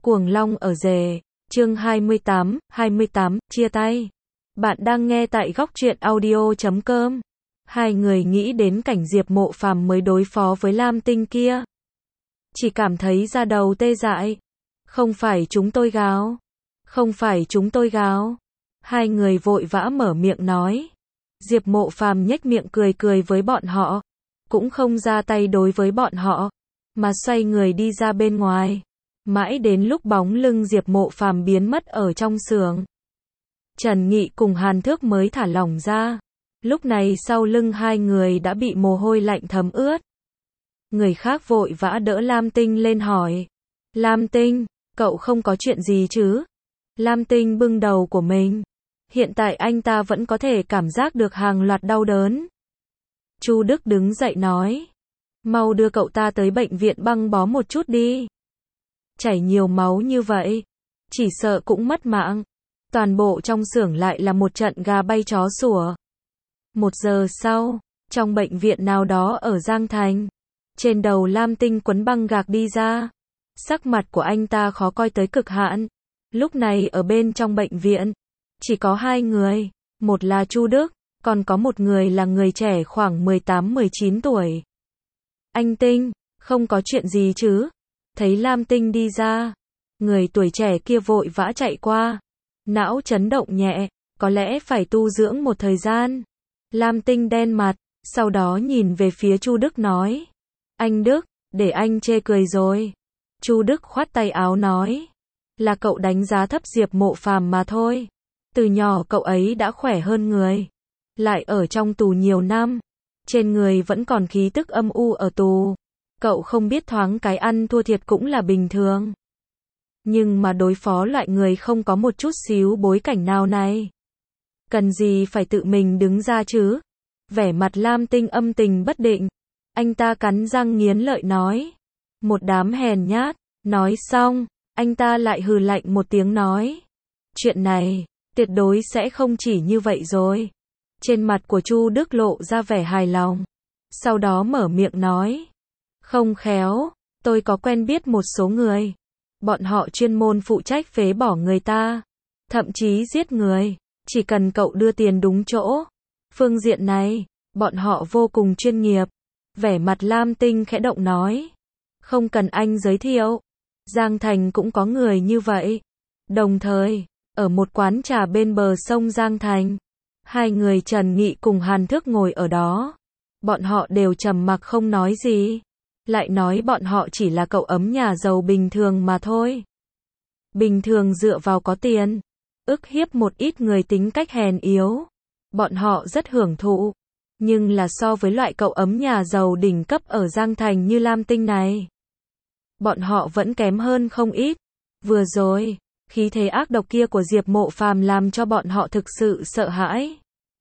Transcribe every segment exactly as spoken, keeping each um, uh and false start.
Cuồng Long ở rể, chương hai mươi tám, hai mươi tám, chia tay. Bạn đang nghe tại góc truyện audio chấm com. Hai người nghĩ đến cảnh Diệp Mộ Phàm mới đối phó với Lam Tinh kia. Chỉ cảm thấy da đầu tê dại. Không phải chúng tôi gáo. Không phải chúng tôi gáo. Hai người vội vã mở miệng nói. Diệp Mộ Phàm nhếch miệng cười cười với bọn họ. Cũng không ra tay đối với bọn họ. Mà xoay người đi ra bên ngoài. Mãi đến lúc bóng lưng Diệp Mộ Phàm biến mất ở trong xưởng, Trần Nghị cùng Hàn Thước mới thả lỏng ra. Lúc này sau lưng hai người đã bị mồ hôi lạnh thấm ướt. Người khác vội vã đỡ Lam Tinh lên hỏi. Lam Tinh, cậu không có chuyện gì chứ? Lam Tinh bưng đầu của mình. Hiện tại anh ta vẫn có thể cảm giác được hàng loạt đau đớn. Chu Đức đứng dậy nói. Mau đưa cậu ta tới bệnh viện băng bó một chút đi. Chảy nhiều máu như vậy, chỉ sợ cũng mất mạng. Toàn bộ trong xưởng lại là một trận gà bay chó sủa. Một giờ sau, trong bệnh viện nào đó ở Giang Thành, trên đầu Lam Tinh quấn băng gạc đi ra. Sắc mặt của anh ta khó coi tới cực hạn. Lúc này ở bên trong bệnh viện, chỉ có hai người, một là Chu Đức, còn có một người là người trẻ khoảng mười tám mười chín tuổi. Anh Tinh, không có chuyện gì chứ? Thấy Lam Tinh đi ra, người tuổi trẻ kia vội vã chạy qua. Não chấn động nhẹ, có lẽ phải tu dưỡng một thời gian. Lam Tinh đen mặt, sau đó nhìn về phía Chu Đức nói. Anh Đức, để anh chê cười rồi. Chu Đức khoát tay áo nói. Là cậu đánh giá thấp Diệp Mộ Phàm mà thôi. Từ nhỏ cậu ấy đã khỏe hơn người. Lại ở trong tù nhiều năm. Trên người vẫn còn khí tức âm u ở tù. Cậu không biết thoáng cái ăn thua thiệt cũng là bình thường. Nhưng mà đối phó loại người không có một chút xíu bối cảnh nào này. Cần gì phải tự mình đứng ra chứ? Vẻ mặt Lam Tinh âm tình bất định. Anh ta cắn răng nghiến lợi nói. Một đám hèn nhát. Nói xong, anh ta lại hừ lạnh một tiếng nói. Chuyện này, tuyệt đối sẽ không chỉ như vậy rồi. Trên mặt của Chu Đức lộ ra vẻ hài lòng. Sau đó mở miệng nói. Không khéo, tôi có quen biết một số người. Bọn họ chuyên môn phụ trách phế bỏ người ta. Thậm chí giết người. Chỉ cần cậu đưa tiền đúng chỗ. Phương diện này, bọn họ vô cùng chuyên nghiệp. Vẻ mặt Lam Tinh khẽ động nói. Không cần anh giới thiệu. Giang Thành cũng có người như vậy. Đồng thời, ở một quán trà bên bờ sông Giang Thành, hai người Trần Nghị cùng Hàn Thước ngồi ở đó. Bọn họ đều trầm mặc không nói gì. Lại nói bọn họ chỉ là cậu ấm nhà giàu bình thường mà thôi. Bình thường dựa vào có tiền, ức hiếp một ít người tính cách hèn yếu. Bọn họ rất hưởng thụ. Nhưng là so với loại cậu ấm nhà giàu đỉnh cấp ở Giang Thành như Lam Tinh này, bọn họ vẫn kém hơn không ít. Vừa rồi, khí thế ác độc kia của Diệp Mộ Phàm làm cho bọn họ thực sự sợ hãi.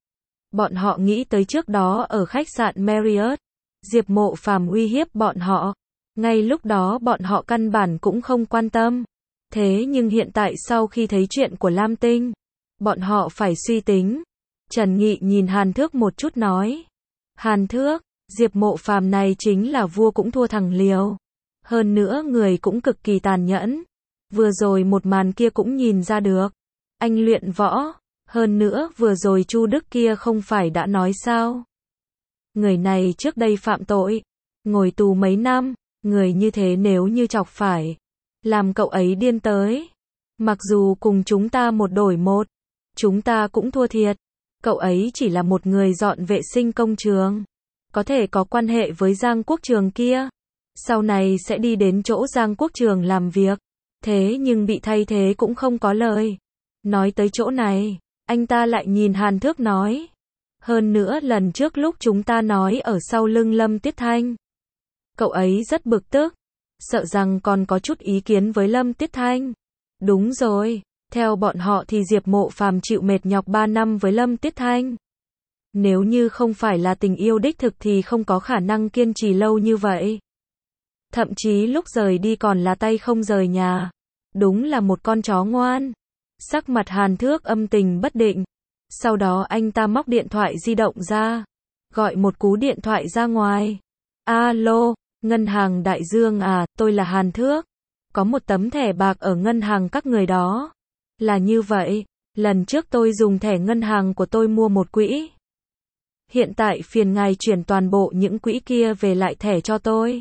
Bọn họ nghĩ tới trước đó ở khách sạn Marriott, Diệp Mộ Phàm uy hiếp bọn họ. Ngay lúc đó bọn họ căn bản cũng không quan tâm. Thế nhưng hiện tại sau khi thấy chuyện của Lam Tinh, bọn họ phải suy tính. Trần Nghị nhìn Hàn Thước một chút nói. Hàn Thước, Diệp Mộ Phàm này chính là vua cũng thua thằng liều. Hơn nữa người cũng cực kỳ tàn nhẫn. Vừa rồi một màn kia cũng nhìn ra được. Anh luyện võ. Hơn nữa vừa rồi Chu Đức kia không phải đã nói sao? Người này trước đây phạm tội, ngồi tù mấy năm, người như thế nếu như chọc phải, làm cậu ấy điên tới. Mặc dù cùng chúng ta một đổi một, chúng ta cũng thua thiệt. Cậu ấy chỉ là một người dọn vệ sinh công trường, có thể có quan hệ với Giang Quốc Trường kia. Sau này sẽ đi đến chỗ Giang Quốc Trường làm việc. Thế nhưng bị thay thế cũng không có lời. Nói tới chỗ này, anh ta lại nhìn Hàn Thước nói. Hơn nữa lần trước lúc chúng ta nói ở sau lưng Lâm Tiết Thanh, cậu ấy rất bực tức, sợ rằng còn có chút ý kiến với Lâm Tiết Thanh. Đúng rồi, theo bọn họ thì Diệp Mộ Phàm chịu mệt nhọc ba năm với Lâm Tiết Thanh. Nếu như không phải là tình yêu đích thực thì không có khả năng kiên trì lâu như vậy. Thậm chí lúc rời đi còn là tay không rời nhà. Đúng là một con chó ngoan. Sắc mặt Hàn Thước âm tình bất định. Sau đó anh ta móc điện thoại di động ra, gọi một cú điện thoại ra ngoài. Alo, ngân hàng Đại Dương à, tôi là Hàn Thước. có một tấm thẻ bạc ở ngân hàng các người đó. Là như vậy, lần trước tôi dùng thẻ ngân hàng của tôi mua một quỹ. Hiện tại phiền ngài chuyển toàn bộ những quỹ kia về lại thẻ cho tôi.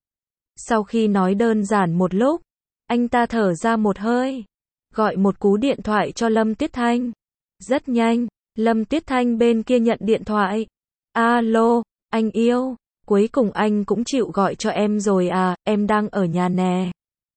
Sau khi nói đơn giản một lúc, anh ta thở ra một hơi, gọi một cú điện thoại cho Lâm Tuyết Thanh. Rất nhanh, Lâm Tuyết Thanh bên kia nhận điện thoại. Alo, anh yêu, cuối cùng anh cũng chịu gọi cho em rồi à, em đang ở nhà nè.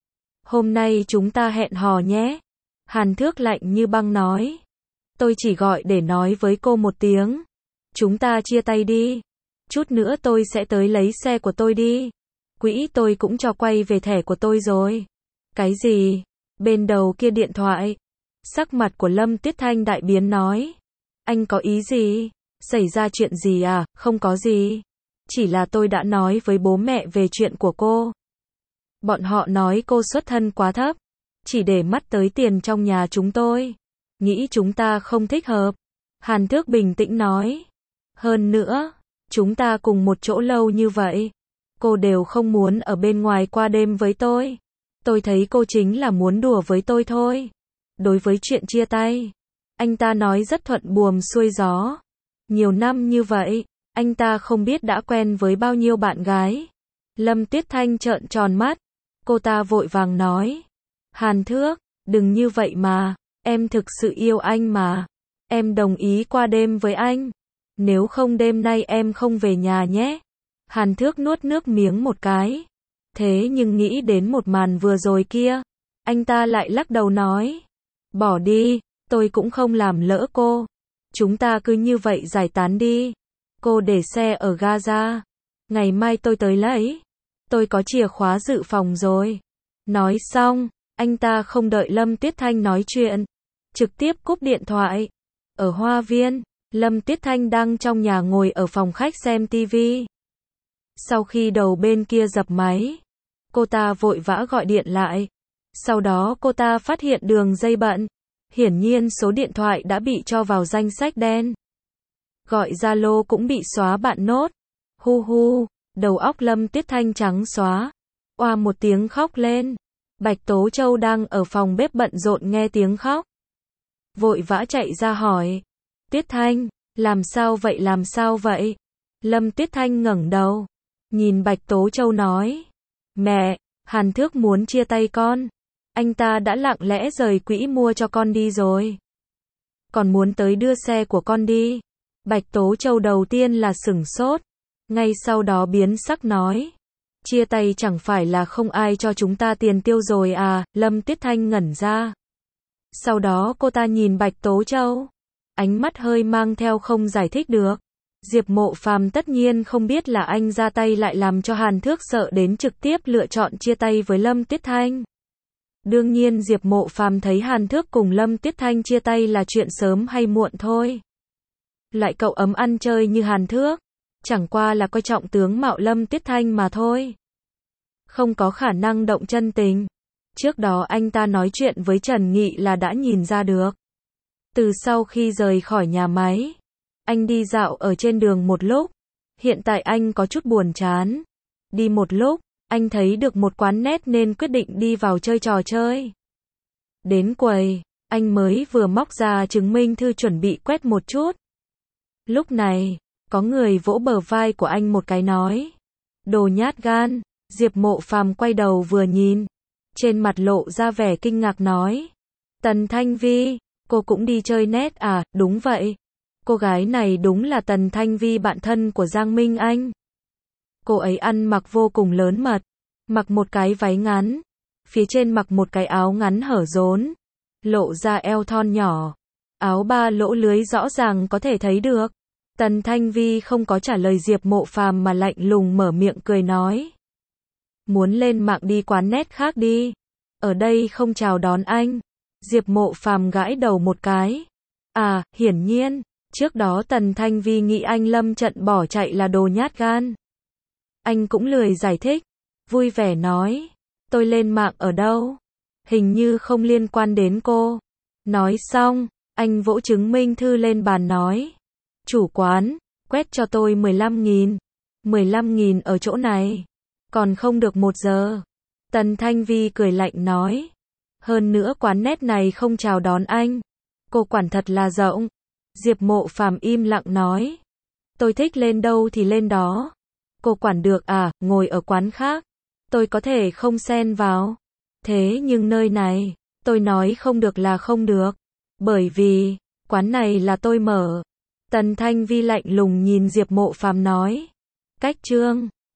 Hôm nay chúng ta hẹn hò nhé. Hàn Thước lạnh như băng nói. Tôi chỉ gọi để nói với cô một tiếng. Chúng ta chia tay đi. Chút nữa tôi sẽ tới lấy xe của tôi đi. Quỹ tôi cũng cho quay về thẻ của tôi rồi. Cái gì? Bên đầu kia điện thoại. Sắc mặt của Lâm Tuyết Thanh đại biến nói. Anh có ý gì? Xảy ra chuyện gì à? Không có gì. Chỉ là tôi đã nói với bố mẹ về chuyện của cô. Bọn họ nói cô xuất thân quá thấp. Chỉ để mắt tới tiền trong nhà chúng tôi. Nghĩ chúng ta không thích hợp. Hàn Thước bình tĩnh nói. Hơn nữa, chúng ta cùng một chỗ lâu như vậy. Cô đều không muốn ở bên ngoài qua đêm với tôi. Tôi thấy cô chính là muốn đùa với tôi thôi. Đối với chuyện chia tay, anh ta nói rất thuận buồm xuôi gió. Nhiều năm như vậy, anh ta không biết đã quen với bao nhiêu bạn gái. Lâm Tuyết Thanh trợn tròn mắt. Cô ta vội vàng nói. Hàn Thước, đừng như vậy mà. Em thực sự yêu anh mà. Em đồng ý qua đêm với anh. Nếu không đêm nay em không về nhà nhé. Hàn Thước nuốt nước miếng một cái. Thế nhưng nghĩ đến một màn vừa rồi kia, anh ta lại lắc đầu nói. Bỏ đi, tôi cũng không làm lỡ cô. Chúng ta cứ như vậy giải tán đi. Cô để xe ở Gaza. Ngày mai tôi tới lấy. Tôi có chìa khóa dự phòng rồi. Nói xong, anh ta không đợi Lâm Tuyết Thanh nói chuyện. Trực tiếp cúp điện thoại. Ở hoa viên, Lâm Tuyết Thanh đang trong nhà ngồi ở phòng khách xem tivi. Sau khi đầu bên kia dập máy, cô ta vội vã gọi điện lại. Sau đó cô ta phát hiện đường dây bận. Hiển nhiên số điện thoại đã bị cho vào danh sách đen. Gọi Zalo cũng bị xóa bạn nốt. Hu hu, đầu óc Lâm Tuyết Thanh trắng xóa. Oa một tiếng khóc lên. Bạch Tố Châu đang ở phòng bếp bận rộn nghe tiếng khóc. Vội vã chạy ra hỏi. Tuyết Thanh, làm sao vậy làm sao vậy? Lâm Tuyết Thanh ngẩng đầu. Nhìn Bạch Tố Châu nói. Mẹ, Hàn Thước muốn chia tay con. Anh ta đã lặng lẽ rời quỹ mua cho con đi rồi. Còn muốn tới đưa xe của con đi. Bạch Tố Châu đầu tiên là sửng sốt. Ngay sau đó biến sắc nói. Chia tay chẳng phải là không ai cho chúng ta tiền tiêu rồi à? Lâm Tuyết Thanh ngẩn ra. Sau đó cô ta nhìn Bạch Tố Châu. Ánh mắt hơi mang theo không giải thích được. Diệp Mộ Phàm tất nhiên không biết là anh ra tay lại làm cho Hàn Thước sợ đến trực tiếp lựa chọn chia tay với Lâm Tuyết Thanh. Đương nhiên Diệp Mộ Phàm thấy Hàn Thước cùng Lâm Tuyết Thanh chia tay là chuyện sớm hay muộn thôi. Lại cậu ấm ăn chơi như Hàn Thước, chẳng qua là coi trọng tướng mạo Lâm Tuyết Thanh mà thôi. Không có khả năng động chân tình. Trước đó anh ta nói chuyện với Trần Nghị là đã nhìn ra được. Từ sau khi rời khỏi nhà máy, anh đi dạo ở trên đường một lúc. Hiện tại anh có chút buồn chán. Đi một lúc, anh thấy được một quán net nên quyết định đi vào chơi trò chơi. Đến quầy, anh mới vừa móc ra chứng minh thư chuẩn bị quét một chút. Lúc này, có người vỗ bờ vai của anh một cái nói. Đồ nhát gan. Diệp Mộ Phàm quay đầu vừa nhìn. Trên mặt lộ ra vẻ kinh ngạc nói. Tần Thanh Vi, cô cũng đi chơi net à? Đúng vậy. Cô gái này đúng là Tần Thanh Vi, bạn thân của Giang Minh Anh. Cô ấy ăn mặc vô cùng lớn mật. Mặc một cái váy ngắn. Phía trên mặc một cái áo ngắn hở rốn. Lộ ra eo thon nhỏ. Áo ba lỗ lưới rõ ràng có thể thấy được. Tần Thanh Vi không có trả lời Diệp Mộ Phàm mà lạnh lùng mở miệng cười nói. Muốn lên mạng đi quán net khác đi. Ở đây không chào đón anh. Diệp Mộ Phàm gãi đầu một cái. À, hiển nhiên, trước đó Tần Thanh Vi nghĩ anh lâm trận bỏ chạy là đồ nhát gan. Anh cũng lười giải thích. Vui vẻ nói. Tôi lên mạng ở đâu? Hình như không liên quan đến cô. Nói xong, anh vỗ chứng minh thư lên bàn nói. Chủ quán, quét cho tôi mười lăm nghìn. mười lăm nghìn ở chỗ này. Còn không được một giờ. Tần Thanh Vi cười lạnh nói. Hơn nữa quán nét này không chào đón anh. Cô quản thật là rộng. Diệp Mộ Phàm im lặng nói. Tôi thích lên đâu thì lên đó. Cô quản được à, ngồi ở quán khác. Tôi có thể không xen vào. Thế nhưng nơi này, tôi nói không được là không được. Bởi vì, quán này là tôi mở. Tần Thanh Vi lạnh lùng nhìn Diệp Mộ Phàm nói. Cách Trương.